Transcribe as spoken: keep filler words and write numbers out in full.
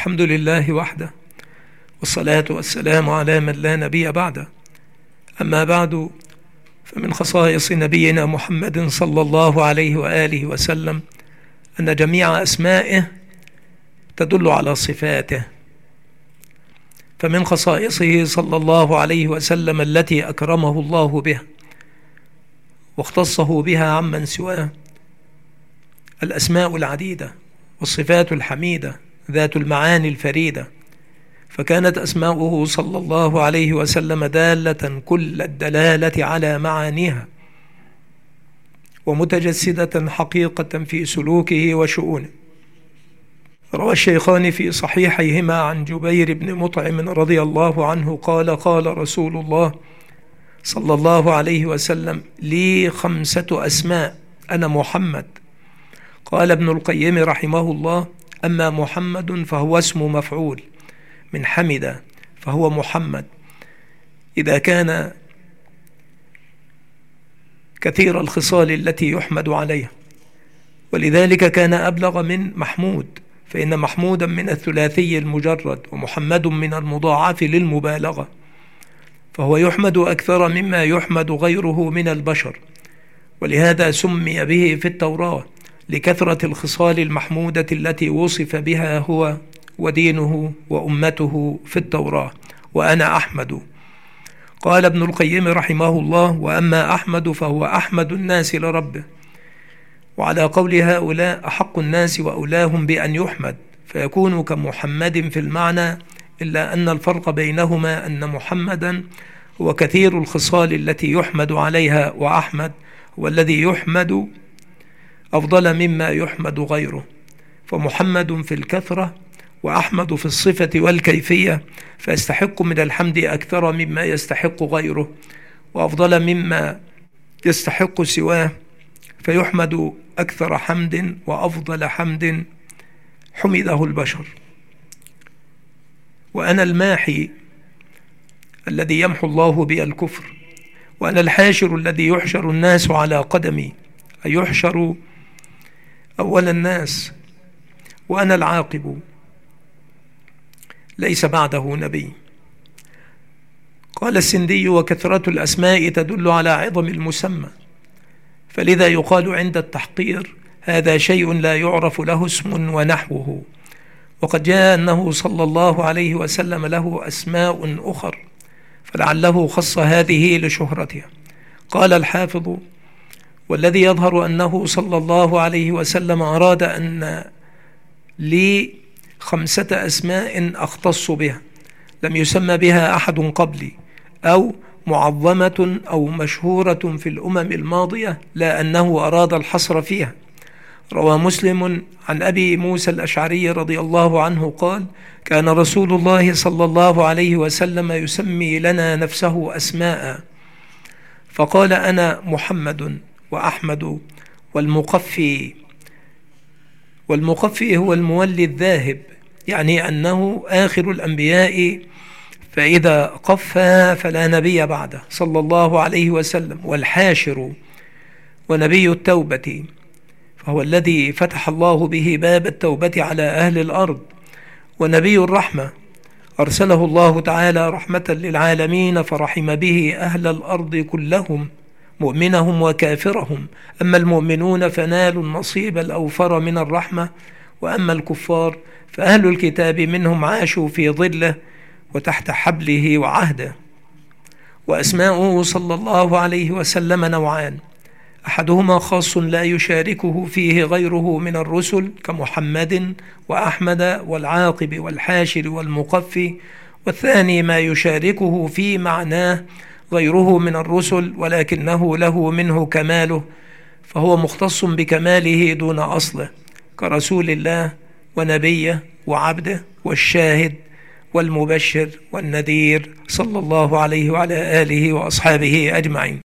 الحمد لله وحده، والصلاة والسلام على من لا نبي بعده. أما بعد، فمن خصائص نبينا محمد صلى الله عليه وآله وسلم أن جميع أسمائه تدل على صفاته. فمن خصائصه صلى الله عليه وسلم التي أكرمه الله بها واختصه بها عمن سواه الأسماء العديدة والصفات الحميدة ذات المعاني الفريدة، فكانت أسماؤه صلى الله عليه وسلم دالة كل الدلالة على معانيها ومتجسدة حقيقة في سلوكه وشؤونه. روى الشيخان في صحيحيهما عن جبير بن مطعم رضي الله عنه قال: قال رسول الله صلى الله عليه وسلم: لي خمسة أسماء أنا محمد. قال ابن القيم رحمه الله: أما محمد فهو اسم مفعول من حمد، فهو محمد إذا كان كثير الخصال التي يحمد عليها، ولذلك كان أبلغ من محمود، فإن محمودا من الثلاثي المجرد ومحمد من المضاعف للمبالغة، فهو يحمد أكثر مما يحمد غيره من البشر، ولهذا سمي به في التوراة لكثرة الخصال المحمودة التي وصف بها هو ودينه وأمته في التوراة: وأنا أحمد. قال ابن القيم رحمه الله: وأما أحمد فهو أحمد الناس لربه. وعلى قول هؤلاء أحق الناس وأولاهم بأن يحمد، فيكون كمحمد في المعنى، إلا أن الفرق بينهما أن محمدا هو كثير الخصال التي يحمد عليها، وأحمد هو الذي يحمد أفضل مما يحمد غيره، فمحمد في الكثرة وأحمد في الصفة والكيفية، فيستحق من الحمد أكثر مما يستحق غيره، وأفضل مما يستحق سواه، فيحمد أكثر حمد وأفضل حمد حمده البشر. وأنا الماحي الذي يمحو الله بي الكفر، وأنا الحاشر الذي يحشر الناس على قدمي، أي يحشر أول الناس، وأنا العاقب ليس بعده نبي. قال السندي: وكثرة الأسماء تدل على عظم المسمى، فلذا يقال عند التحقير: هذا شيء لا يعرف له اسم ونحوه. وقد جاء أنه صلى الله عليه وسلم له أسماء أخر، فلعله خص هذه لشهرتها. قال الحافظ: والذي يظهر أنه صلى الله عليه وسلم أراد أن لي خمسة أسماء أختص بها لم يسمى بها أحد قبلي، أو معظمة أو مشهورة في الأمم الماضية، لا أنه أراد الحصر فيها. روى مسلم عن أبي موسى الأشعري رضي الله عنه قال: كان رسول الله صلى الله عليه وسلم يسمي لنا نفسه أسماء، فقال: أنا محمد وأحمد والمقفي. والمقفي هو المولي الذاهب، يعني أنه آخر الأنبياء، فإذا قفى فلا نبي بعده صلى الله عليه وسلم. والحاشر ونبي التوبة، فهو الذي فتح الله به باب التوبة على أهل الأرض. ونبي الرحمة، أرسله الله تعالى رحمة للعالمين، فرحم به أهل الأرض كلهم، مؤمنهم وكافرهم. أما المؤمنون فنالوا النصيب الأوفر من الرحمة، وأما الكفار فأهل الكتاب منهم عاشوا في ظله وتحت حبله وعهده. وأسماؤه صلى الله عليه وسلم نوعان: أحدهما خاص لا يشاركه فيه غيره من الرسل كمحمد وأحمد والعاقب والحاشر والمقفي، والثاني ما يشاركه في معناه غيره من الرسل، ولكنه له منه كماله، فهو مختص بكماله دون أصله، كرسول الله ونبيه وعبده والشاهد والمبشر والنذير صلى الله عليه وعلى آله وأصحابه أجمعين.